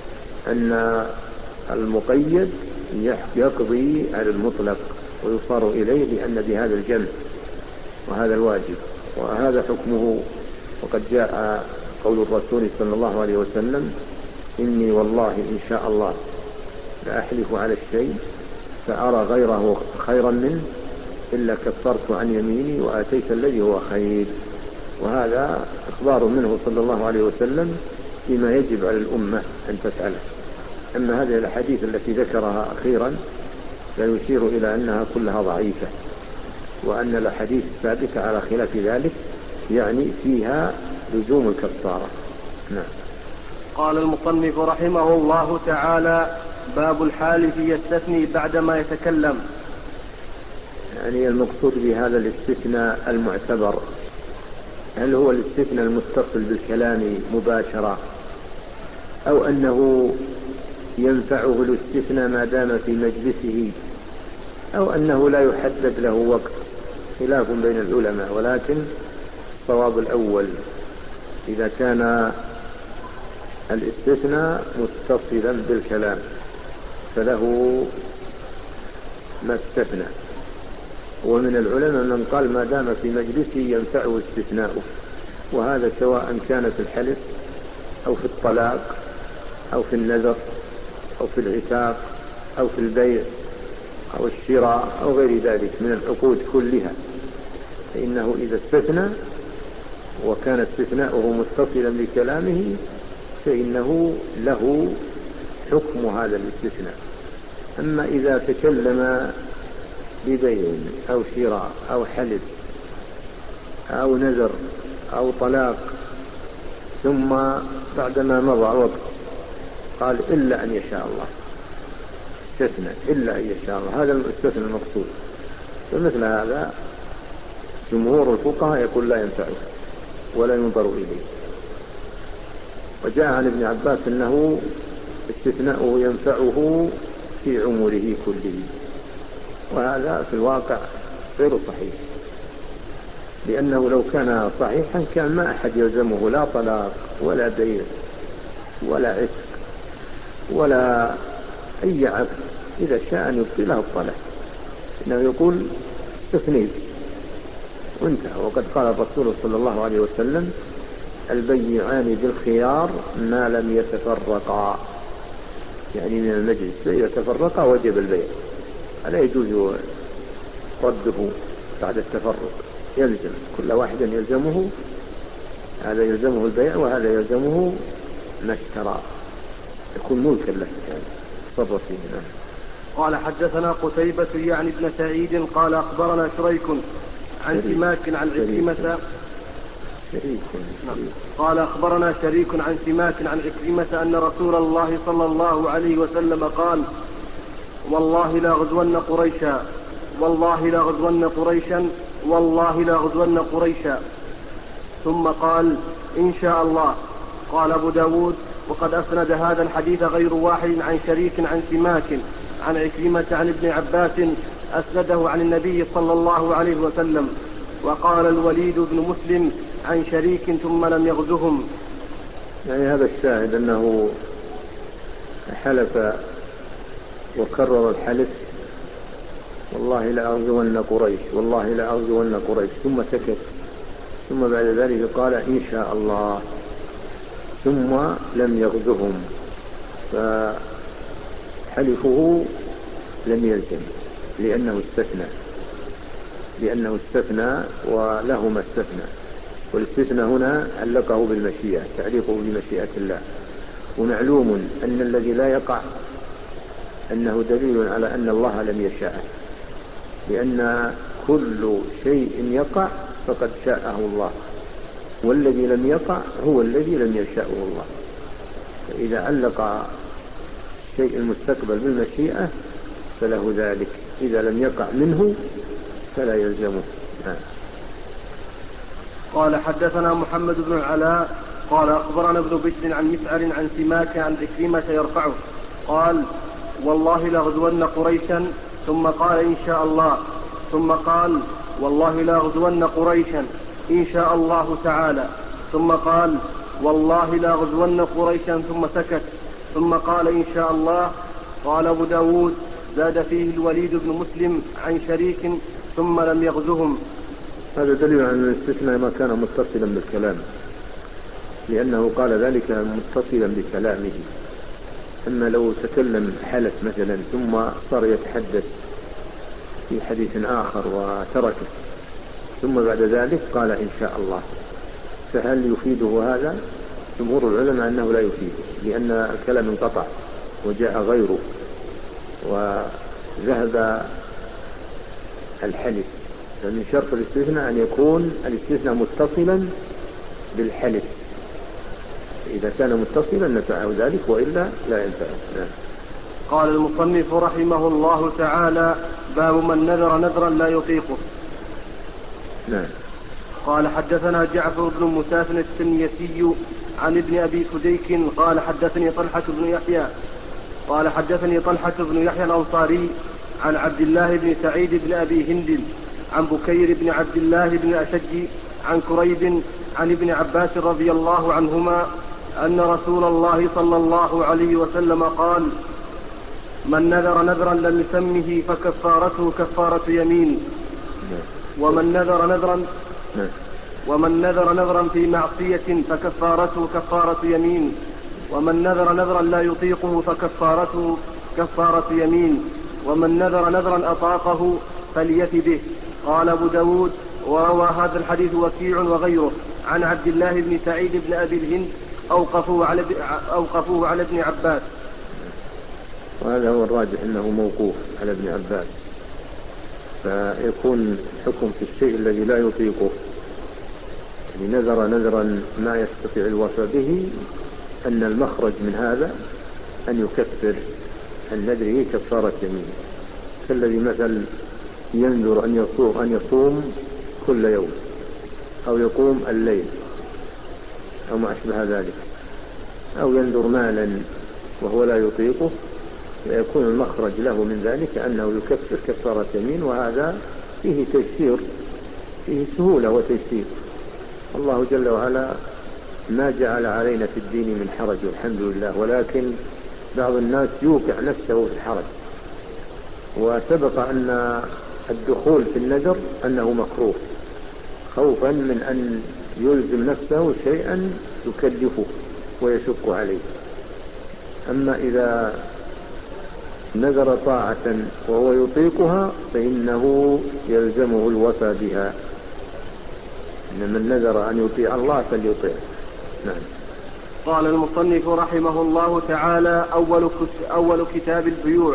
أن المقيد يقضي على المطلق ويصار إليه لأن بهذا الجمع وهذا الواجب وهذا حكمه. وقد جاء قول الرسول صلى الله عليه وسلم إني والله إن شاء الله لأحلف على الشيء فأرى غيره خيرا منه إلا كفرت عن يميني وآتيت الذي هو خير. وهذا إخبار منه صلى الله عليه وسلم بما يجب على الأمة أن تفعله. أما هذه الحديث التي ذكرها أخيرا لا يشير إلى أنها كلها ضعيفة، وأن الحديث الثابتة على خلاف ذلك يعني فيها لزوم الكفارة. نعم. قال المصنف رحمه الله تعالى باب الحالف يستثني بعدما يتكلم. يعني المقصود بهذا الاستثناء المعتبر هل هو الاستثناء المتصل بالكلام مباشرة أو أنه ينفعه الاستثناء ما دام في مجلسه أو أنه لا يحدد له وقت، خلاف بين العلماء، ولكن صواب الأول إذا كان الاستثناء متصلا بالكلام فله ما استثنى. ومن العلماء من قال ما دام في مجلسه ينفعه استثناؤه، وهذا سواء كان في الحلف أو في الطلاق أو في النذر أو في العتاق أو في البيع أو الشراء أو غير ذلك من العقود كلها، فإنه إذا استثنى وكان استثناؤه متصلا بكلامه فإنه له حكم هذا الاستثناء. أما إذا تكلم ببيع أو شراء أو حلف أو نذر أو طلاق ثم بعدما مضى وقت قال إلا أن يشاء الله، استثنى إلا أن يشاء الله، هذا الاستثناء المقصود. فمثل هذا جمهور الفقهاء يقول لا ينفعه ولا ينظر إليه. وجاء عن ابن عباس أنه استثناؤه ينفعه في عمره كله، وهذا في الواقع غير صحيح، لأنه لو كان صحيحا كان ما أحد يلزمه لا طلاق ولا بيع ولا عتق ولا أي عقد، إذا شاء أن يبطله الطلاق، إنه يقول استثنيت وانتهى. وقد قال الرسول صلى الله عليه وسلم البيعان بالخيار ما لم يتفرقا، يعني من المجلس، فإذا تفرقا وجب البيع، ألا يجوز رده بعد التفرق يلزم كل واحد يلزمه، هذا يلزمه البيع وهذا يلزمه ما اشترى، يكون ملكا له يعني تصرف فيه. قال حدثنا قتيبة يعني ابن سعيد قال أخبرنا شريك عن سماك عن عكرمة قال أخبرنا شريك عن سماك عن عكرمة أن رسول الله صلى الله عليه وسلم قال والله لا غزون قريشا والله لا غزون قريشا والله لا غزون قريشا ثم قال إن شاء الله. قال أبو داود وقد أسند هذا الحديث غير واحد عن شريك عن سماك عن عكرمة عن ابن عباس أسنده عن النبي صلى الله عليه وسلم. وقال الوليد بن مسلم عن شريك ثم لم يغزهم. يعني هذا الشاهد أنه حلف وكرر الحلف والله لا أغزون قريش والله لا أغزون قريش ثم سكت، ثم بعد ذلك قال إن شاء الله، ثم لم يغزهم، فحلفه لم يلزم لأنه استثنى لأنه استثنى وله ما استثنى، والاستثنى هنا علقه بالمشيئة، تعليقه بمشيئة الله. ومعلوم أن الذي لا يقع أنه دليل على أن الله لم يشاء، لأن كل شيء يقع فقد شاءه الله، والذي لم يقع هو الذي لم يشاءه الله. فإذا علق شيء المستقبل بالمشيئة فله ذلك، إذا لم يقع منه فلا يلزمه. قال حدثنا محمد بن العلاء قال أخبرنا ابن بشر عن مسعر عن سماك عن عكرمة يرفعه قال والله لغزون قريشا ثم قال إن شاء الله، ثم قال والله لغزون قريشا إن شاء الله تعالى، ثم قال والله لغزون قريشا ثم سكت، ثم قال إن شاء الله. قال أبو داود زاد فيه الوليد بن مسلم عن شريك ثم لم يغزهم. هذا دليل على أن الاستثناء ما كان متصلا بالكلام، لأنه قال ذلك متصلا بكلامه. أما لو تكلم حلف مثلا ثم صار يتحدث في حديث آخر وتركه ثم بعد ذلك قال إن شاء الله، فهل يفيده هذا؟ جمهور العلماء أنه لا يفيده، لأن الكلام انقطع وجاء غيره وذهب الحلف. فمن شرط الاستثناء أن يكون الاستثناء متصلا بالحلف، إذا كان متصلا نفعه ذلك وإلا لا ينفعه. قال المصنف رحمه الله تعالى باب من نذر نذرا لا يطيقه. نعم. قال حدثنا جعفر بن مسافن التنيسي عن ابن أبي فديك قال حدثني طلحة بن يحيى قال حدثني طلحة بن يحيى الأنصاري عن عبد الله بن سعيد بن أبي هند عن بكير بن عبد الله بن أشج عن كريب عن ابن عباس رضي الله عنهما أن رسول الله صلى الله عليه وسلم قال من نذر نذرا لم يسمه فكفارته كفارة يمين، ومن نذر نذرا ومن نذر نذرا في معصية فكفارته كفارة يمين، ومن نذر نذرا لا يطيقه فكفارته كفارة يمين، ومن نذر نذرا أطاقه فليت به. قال أبو داود وروى هذا الحديث وكيع وغيره عن عبد الله بن سعيد بن أبي الهند أوقفوه على, أوقفوه على ابن عباس. وهذا هو الراجح أنه موقوف على ابن عباس، فيكون حكم في الشيء الذي لا يطيقه، يعني نذر نذرا ما يستطيع الوفاء به، أن المخرج من هذا أن يكفر عن نذره كفارة يمين، كالذي مثل ينذر أن يصوم, أن يصوم كل يوم أو يقوم الليل أو ما أشبه ذلك، أو ينذر مالا وهو لا يطيقه، فيكون المخرج له من ذلك أنه يكفر كفارة يمين، وهذا فيه تيسير، فيه سهولة وتيسير. الله جل وعلا ما جعل علينا في الدين من حرج والحمد لله، ولكن بعض الناس يوقع نفسه في الحرج. وسبق أن الدخول في النذر أنه مكروه خوفا من أن يلزم نفسه شيئا يكلفه ويشق عليه. أما إذا نذر طاعة وهو يطيقها فإنه يلزمه الوفاء بها، إن من نذر أن يطيع الله فليطيع. نعم. قال المصنف رحمه الله تعالى: أول, أول كتاب البيوع.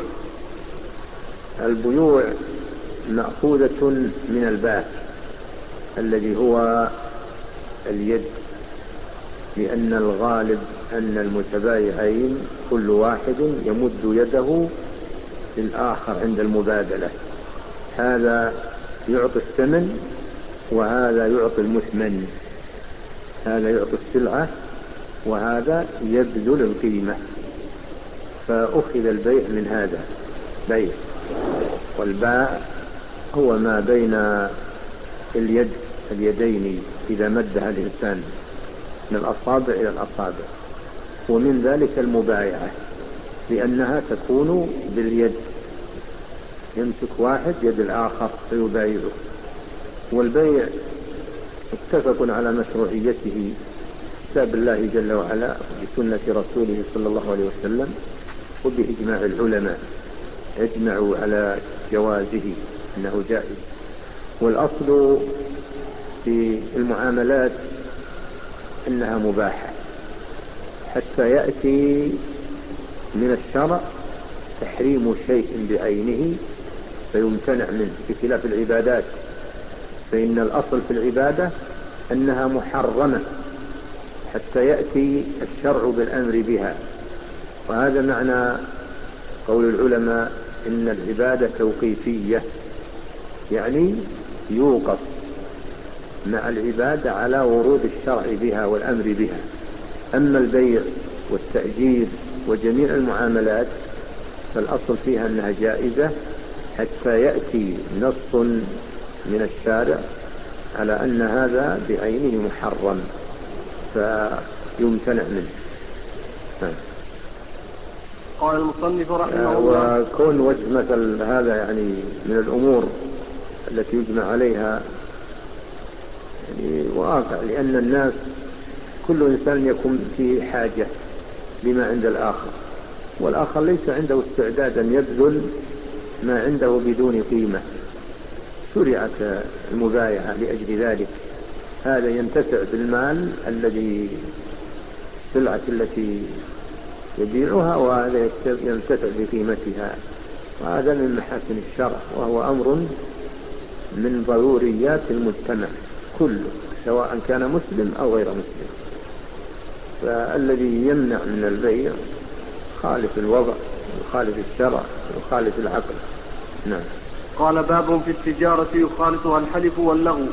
البيوع مأخوذة من الباء الذي هو اليد، لأن الغالب أن المتبايعين كل واحد يمد يده للآخر عند المبادلة، هذا يعطي الثمن وهذا يعطي المثمن، هذا يعطي السلعة وهذا يبذل القيمة، فأخذ البيع من هذا بيع. والباع هو ما بين اليد اليدين إذا مدها الإنسان من الأصابع إلى الأصابع، ومن ذلك المبايعة لأنها تكون باليد، يمسك واحد يد الآخر فيبايعه. والبيع متفق على مشروعيته كتاب الله جل وعلا بسنة رسوله صلى الله عليه وسلم وبإجماع العلماء، اجمعوا على جوازه أنه جائز. والأصل في المعاملات أنها مباحة حتى يأتي من الشرع تحريم شيء بعينه فيمتنع منه، بخلاف العبادات فإن الأصل في العبادة أنها محرمة حتى يأتي الشرع بالأمر بها. وهذا معنى قول العلماء إن العبادة توقيفية، يعني يوقف مع العبادة على ورود الشرع بها والأمر بها. أما البيع والتأجير وجميع المعاملات فالأصل فيها أنها جائزة حتى يأتي نص من الشارع على أن هذا بعينه محرم فيمتنع منه. قال المصنف رحمه الله: وكون وجه مثل هذا يعني من الأمور التي يجمع عليها يعني واقع، لأن الناس كل إنسان يكون في حاجة لما عند الآخر، والآخر ليس عنده استعداد أن يبذل ما عنده بدون قيمة، شرعت المبايعة لأجل ذلك. هذا ينتفع بالمال الذي السلعة التي يبيعها، وهذا ينتفع بقيمتها، وهذا من محاسن الشرع، وهو أمر من ضروريات المجتمع كله سواء كان مسلم أو غير مسلم. فالذي يمنع من البيع خالف الوضع وخالف الشرع وخالف العقل. نعم. قال: باب في التجارة يخالطها الحلف واللغو.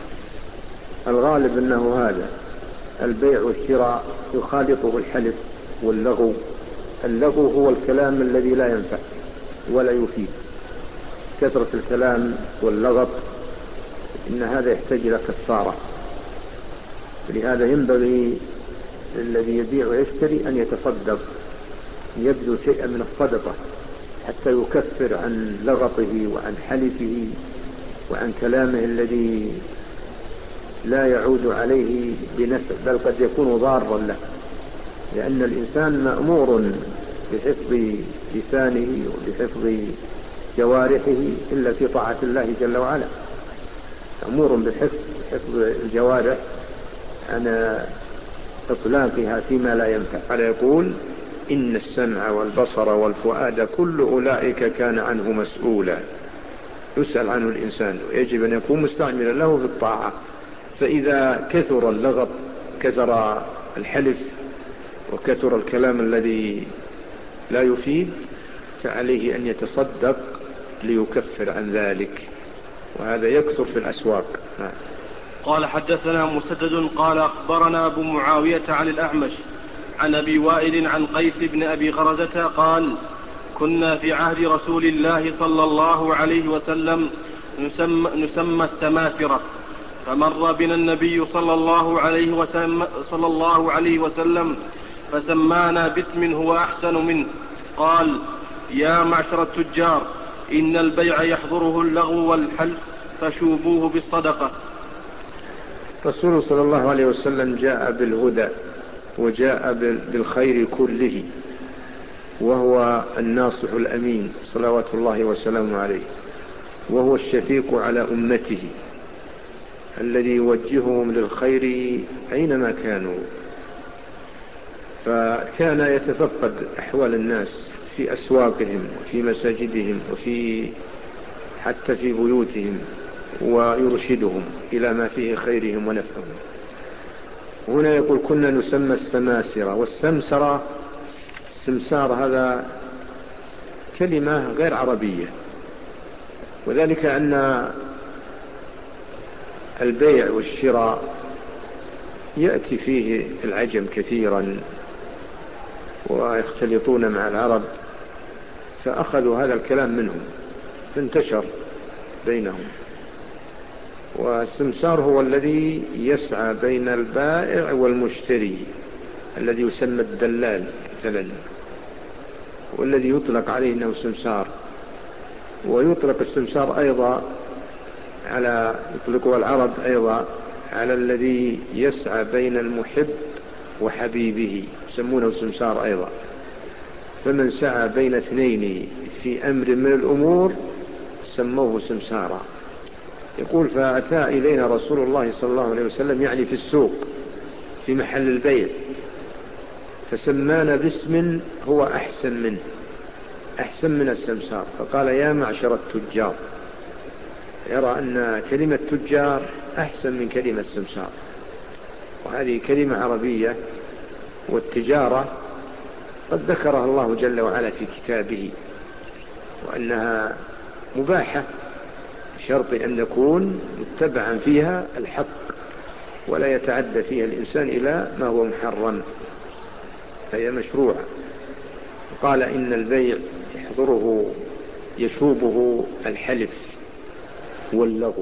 الغالب أنه هذا البيع والشراء يخالطه الحلف واللغو. اللغو هو الكلام الذي لا ينفع ولا يفيد، كثرة الكلام واللغط إن هذا يحتاج إلى كفارة. لهذا ينبغي الذي يبيع ويشتري أن يتصدق، يبذل شيئا من الصدقة حتى يكفر عن لغطه وعن حلفه وعن كلامه الذي لا يعود عليه بنفع، بل قد يكون ضارا له، لأن الإنسان مأمور بحفظ لسانه وبحفظ جوارحه إلا في طاعة الله جل وعلا، مأمور بحفظ حفظ الجوارح عن إطلاقها فيما لا ينفع. فلا يقول: إن السمع والبصر والفؤاد كل أولئك كان عنه مسؤولا، يسأل عنه الإنسان ويجب أن يكون مستعملا له في الطاعة. فإذا كثر اللغط، كثر الحلف، وكثر الكلام الذي لا يفيد، فعليه أن يتصدق ليكفر عن ذلك، وهذا يكثر في الأسواق. قال: حدثنا مسدد قال: أخبرنا أبو معاوية عن الأعمش عن أبي وائل عن قيس بن أبي غرزة قال: كنا في عهد رسول الله صلى الله عليه وسلم نسمى, نسمى السماسرة، فمر بنا النبي صلى الله عليه وسلم, صلى الله عليه وسلم فسمانا باسم هو أحسن منه، قال: يا معشر التجار، إن البيع يحضره اللغو والحلف فشوبوه بالصدقة. رسول صلى الله عليه وسلم جاء بالهدى وجاء بالخير كله، وهو الناصح الأمين صلوات الله وسلامه عليه، وهو الشفيق على أمته، الذي يوجههم للخير أينما كانوا. فكان يتفقد أحوال الناس في أسواقهم وفي مساجدهم وفي حتى في بيوتهم ويرشدهم إلى ما فيه خيرهم ونفعهم. هنا يقول كنا نسمى السماسرة. والسمسرة السمسار هذا كلمة غير عربية، وذلك أن البيع والشراء يأتي فيه العجم كثيرا ويختلطون مع العرب، فأخذوا هذا الكلام منهم فانتشر بينهم. والسمسار هو الذي يسعى بين البائع والمشتري، الذي يسمى الدلال مثلا، والذي يطلق عليه أنه سمسار. ويطلق السمسار أيضا على يطلقه العرب أيضا على الذي يسعى بين المحب وحبيبه، يسمونه سمسار أيضا. فمن سعى بين اثنين في أمر من الأمور سموه سمسارا. يقول فأتى إلينا رسول الله صلى الله عليه وسلم، يعني في السوق في محل البيع، فسمانا باسم هو أحسن منه، أحسن من السمسار، فقال يا معشر التجار. يرى أن كلمة تجار أحسن من كلمة سمسار، وهذه كلمة عربية. والتجارة قد ذكرها الله جل وعلا في كتابه، وأنها مباحة بشرط أن يكون متبعا فيها الحق ولا يتعدى فيها الإنسان إلى ما هو محرم، فهي مشروعة. قال إن البيع يحضره يشوبه الحلف واللغو،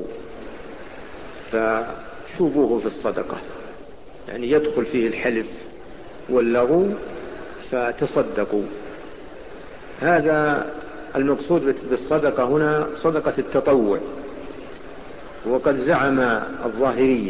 فشوبوه في الصدقة، يعني يدخل فيه الحلف واللغو فتصدقوا. هذا المقصود بالصدقة هنا صدقة التطوع. وقد زعم الظاهرية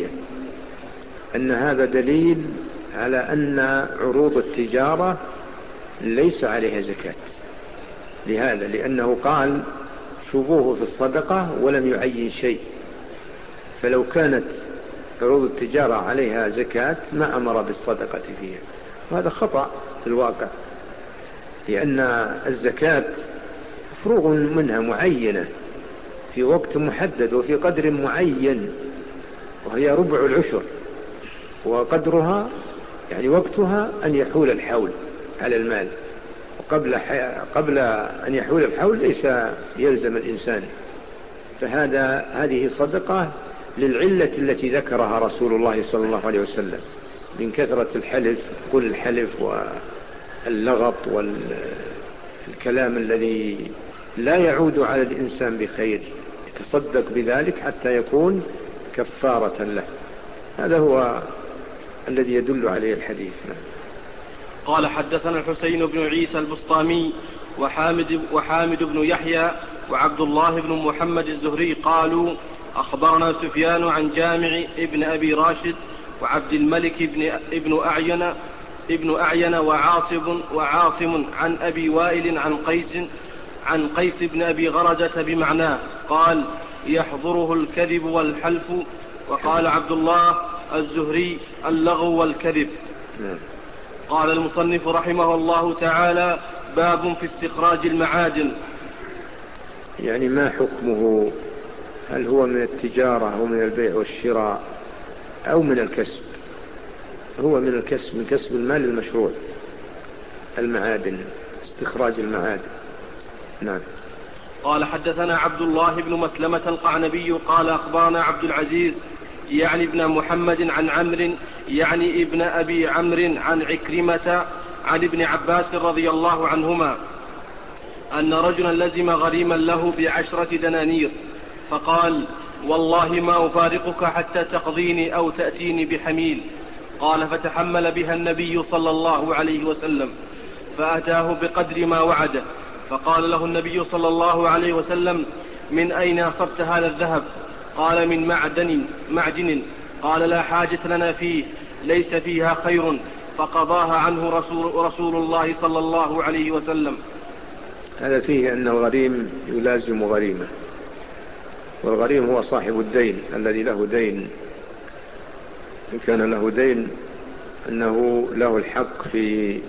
أن هذا دليل على أن عروض التجارة ليس عليها زكاة، لهذا لأنه قال شوبوه في الصدقة ولم يعين شيء. فلو كانت عروض التجارة عليها زكاة ما أمر بالصدقة فيها، وهذا خطأ في الواقع، لأن الزكاة مفروغ منها معينة في وقت محدد وفي قدر معين، وهي ربع العشر، وقدرها يعني وقتها أن يحول الحول على المال، وقبل قبل أن يحول الحول ليس يلزم الإنسان. فهذا هذه صدقة للعلة التي ذكرها رسول الله صلى الله عليه وسلم من كثرة الحلف، كل الحلف واللغط والكلام الذي لا يعود على الإنسان بخير، يتصدق بذلك حتى يكون كفارة له. هذا هو الذي يدل عليه الحديث. قال حدثنا الحسين بن عيسى البسطامي وحامد, وحامد بن يحيى وعبد الله بن محمد الزهري قالوا أخبرنا سفيان عن جامع ابن أبي راشد وعبد الملك ابن, ابن أعين ابن أعين وعاصم, وعاصم عن أبي وائل عن قيس عن قيس بن أبي غرزة بمعناه قال يحضره الكذب والحلف. وقال عبد الله الزهري اللغو والكذب. قال المصنف رحمه الله تعالى باب في استخراج المعادن. يعني ما حكمه؟ هل هو من التجارة أو من البيع والشراء أو من الكسب؟ هو من الكسب، من كسب المال المشروع، المعادن، استخراج المعادن. نعم. قال حدثنا عبد الله بن مسلمة القعنبي قال أخبرنا عبد العزيز يعني ابن محمد عن عمرو يعني ابن أبي عمرو عن عكرمة عن ابن عباس رضي الله عنهما أن رجلا لزم غريما له بعشرة دنانير فقال والله ما أفارقك حتى تقضيني أو تأتيني بحميل. قال فتحمل بها النبي صلى الله عليه وسلم فأتاه بقدر ما وعده، فقال له النبي صلى الله عليه وسلم من أين أصبت هذا الذهب؟ قال من معدن, معدن. قال لا حاجة لنا فيه، ليس فيها خير. فقضاها عنه رسول, رسول الله صلى الله عليه وسلم. هذا فيه أن الغريم يلازم غريمه، والغريم هو صاحب الدين الذي له دين، إن كان له دين أنه له الحق في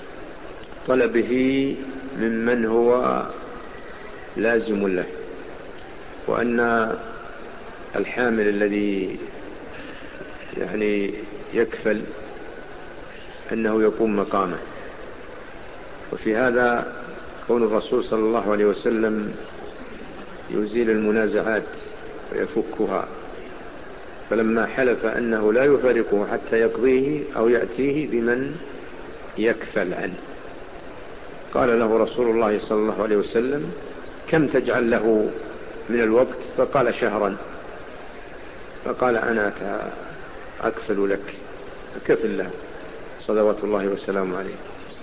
طلبه ممن هو لازم له، وأن الحامل الذي يعني يكفل أنه يقوم مقامه. وفي هذا كون الرسول صلى الله عليه وسلم يزيل المنازعات ويفكها، فلما حلف أنه لا يفارقه حتى يقضيه أو يأتيه بمن يكفل عنه، قال له رسول الله صلى الله عليه وسلم: كم تجعل له من الوقت؟ فقال: شهرا. فقال: أنا أكفل لك، فكفل له صلوات الله وسلامه عليه.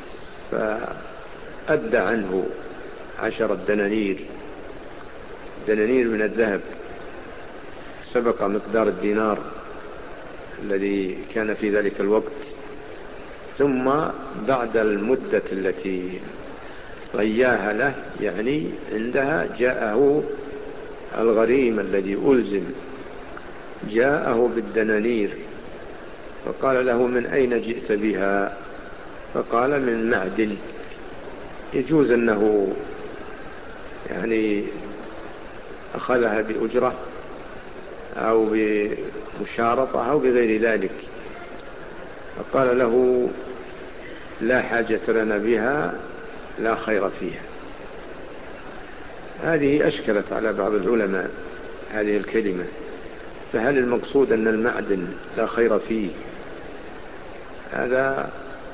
فأدى عنه عشرة دنانير دنانير من الذهب، سبق مقدار الدينار الذي كان في ذلك الوقت. ثم بعد المدة التي غياها له، يعني عندها، جاءه الغريم الذي ألزم، جاءه بالدنانير فقال له: من أين جئت بها؟ فقال: من معدن. يجوز أنه يعني أخذها بأجرة أو بمشارطة أو بغير ذلك. فقال له: لا حاجة لنا بها، لا خير فيها. هذه أشكلت على بعض العلماء هذه الكلمة، فهل المقصود أن المعدن لا خير فيه؟ هذا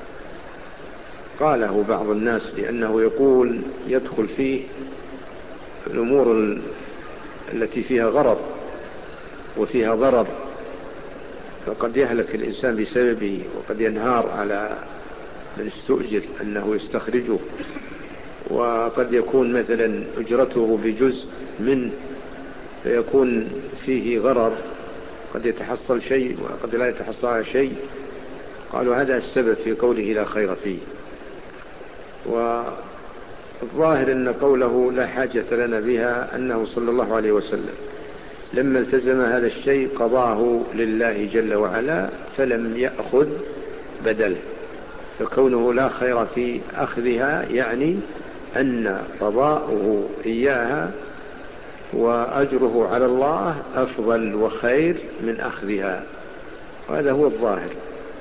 قاله بعض الناس لأنه يقول يدخل فيه الأمور التي فيها غرض وفيها ضرر، فقد يهلك الإنسان بسببه، وقد ينهار على من استؤجر أنه يستخرجه، وقد يكون مثلا أجرته بجزء منه فيكون فيه غرر، قد يتحصل شيء وقد لا يتحصل شيء. قالوا هذا السبب في قوله لا خير فيه. والظاهر أن قوله لا حاجة لنا بها أنه صلى الله عليه وسلم لما التزم هذا الشيء قضاه لله جل وعلا فلم يأخذ بدله، فكونه لا خير في أخذها يعني أن قضاؤه إياها وأجره على الله أفضل وخير من أخذها، وهذا هو الظاهر،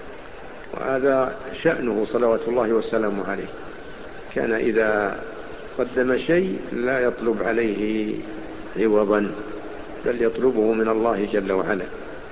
وهذا شأنه صلوات الله وسلامه عليه. كان إذا قدم شيء لا يطلب عليه عوضا، بل يطلبه من الله جل وعلا.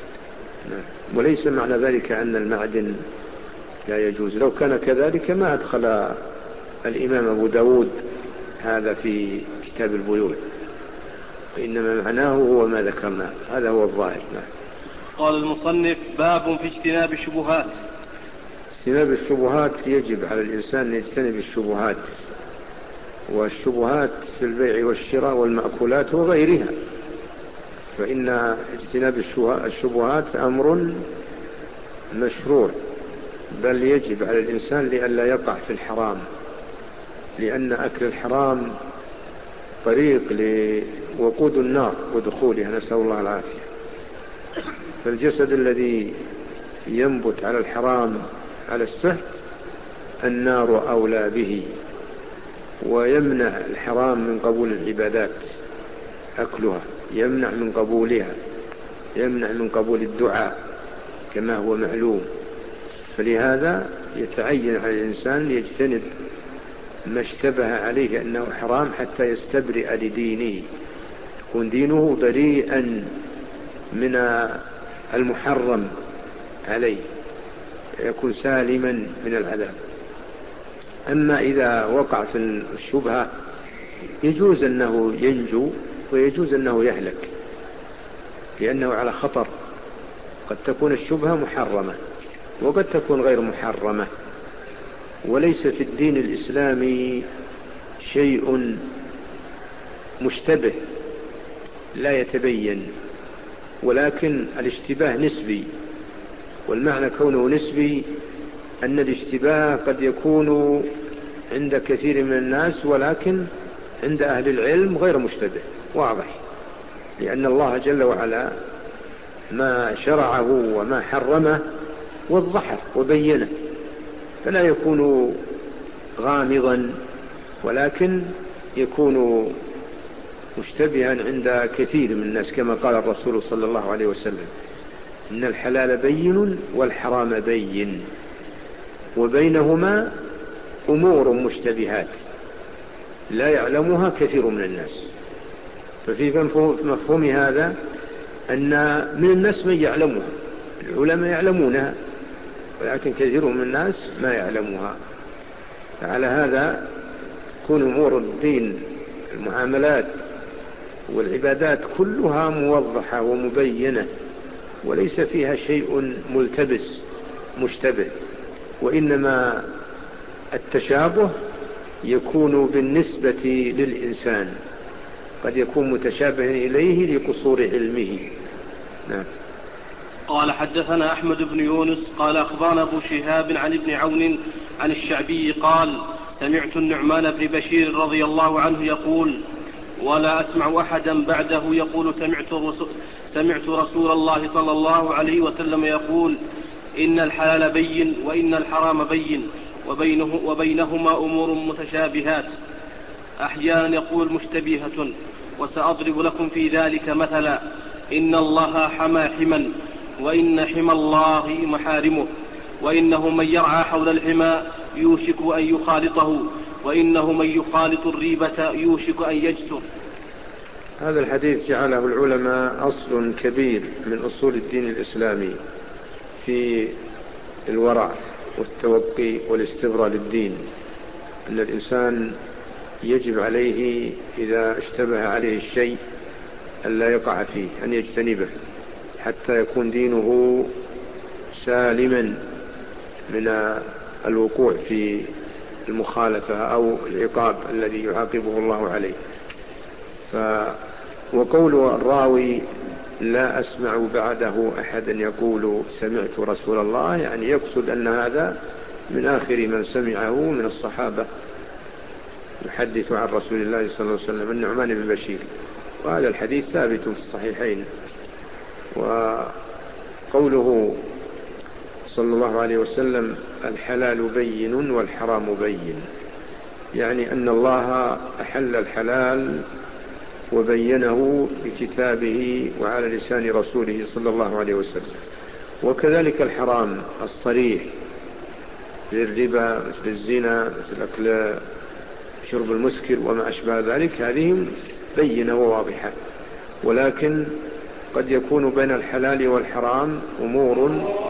وليس معنى ذلك أن المعدن لا يجوز، لو كان كذلك ما أدخل الإمام أبو داود هذا في كتاب البيوع، وإنما معناه هو ما ذكرنا، هذا هو الظاهر. قال المصنف: باب في اجتناب الشبهات. اجتناب الشبهات، يجب على الإنسان أن يجتنب الشبهات، والشبهات في البيع والشراء والمأكولات وغيرها، فإن اجتناب الشبهات أمر مشروع، بل يجب على الإنسان لئلا يقع في الحرام، لأن أكل الحرام طريق لوقود النار ودخولها، نسأل الله العافية. فالجسد الذي ينبت على الحرام على السحت النار أولى به، ويمنع الحرام من قبول العبادات، أكلها يمنع من قبولها، يمنع من قبول الدعاء كما هو معلوم. فلهذا يتعين على الإنسان ليجتنب ما اشتبه عليه أنه حرام حتى يستبرئ لدينه، يكون دينه بريئا من المحرم عليه، يكون سالما من العذاب. أما إذا وقع في الشبهة يجوز أنه ينجو ويجوز أنه يهلك، لأنه على خطر، قد تكون الشبهة محرمة وقد تكون غير محرمة، وليس في الدين الإسلامي شيء مشتبه لا يتبين، ولكن الاشتباه نسبي، والمعنى كونه نسبي أن الاشتباه قد يكون عند كثير من الناس، ولكن عند أهل العلم غير مشتبه واضح. لأن الله جل وعلا ما شرعه وما حرمه وضحه وبينه، فلا يكون غامضا، ولكن يكون مشتبها عند كثير من الناس، كما قال الرسول صلى الله عليه وسلم: إن الحلال بين والحرام بين وبينهما أمور مشتبهات لا يعلمها كثير من الناس. ففي مفهوم هذا أن من الناس من يعلمها، العلماء يعلمونها، ولكن كثير من الناس ما يعلمها. فعلى هذا تكون أمور الدين، المعاملات والعبادات كلها موضحة ومبينة، وليس فيها شيء ملتبس مشتبه، وإنما التشابه يكون بالنسبة للإنسان، قد يكون متشابها إليه لقصور علمه. نعم. قال حدثنا أحمد بن يونس قال أخبرنا أبو شهاب عن ابن عون عن الشعبي قال: سمعت النعمان بن بشير رضي الله عنه يقول: ولا أسمع أحدا بعده يقول: سمعت رسول, سمعت رسول الله صلى الله عليه وسلم يقول: إن الحلال بين وإن الحرام بين وبينه وبينهما أمور متشابهات. أحيانا يقول مشتبهة، وسأضرب لكم في ذلك مثلا: إن الله حمى حما، وإن حمى الله محارمه، وإنه من يرعى حول الحمى يوشك أن يخالطه، وإنه من يخالط الريبة يوشك أن يجسر. هذا الحديث جعله العلماء أصل كبير من أصول الدين الإسلامي في الورع والتوقي والاستبراء للدين، أن الإنسان يجب عليه إذا اشتبه عليه الشيء أن لا يقع فيه، أن يجتنبه حتى يكون دينه سالما من الوقوع في المخالفة أو العقاب الذي يعاقبه الله عليه. ف وقول الراوي لا أسمع بعده أحدا يقول سمعت رسول الله، يعني يقصد أن هذا من آخر من سمعه من الصحابة يحدث عن رسول الله صلى الله عليه وسلم، النعمان بن بشير، وهذا الحديث ثابت في الصحيحين. وقوله صلى الله عليه وسلم الحلال بين والحرام بين، يعني أن الله أحل الحلال وبينه بكتابه وعلى لسان رسوله صلى الله عليه وسلم، وكذلك الحرام الصريح مثل الربا، مثل الزنا، مثل أكل شرب المسكر وما أشبه ذلك، هذه بينة وواضحة. ولكن قد يكون بين الحلال والحرام أمور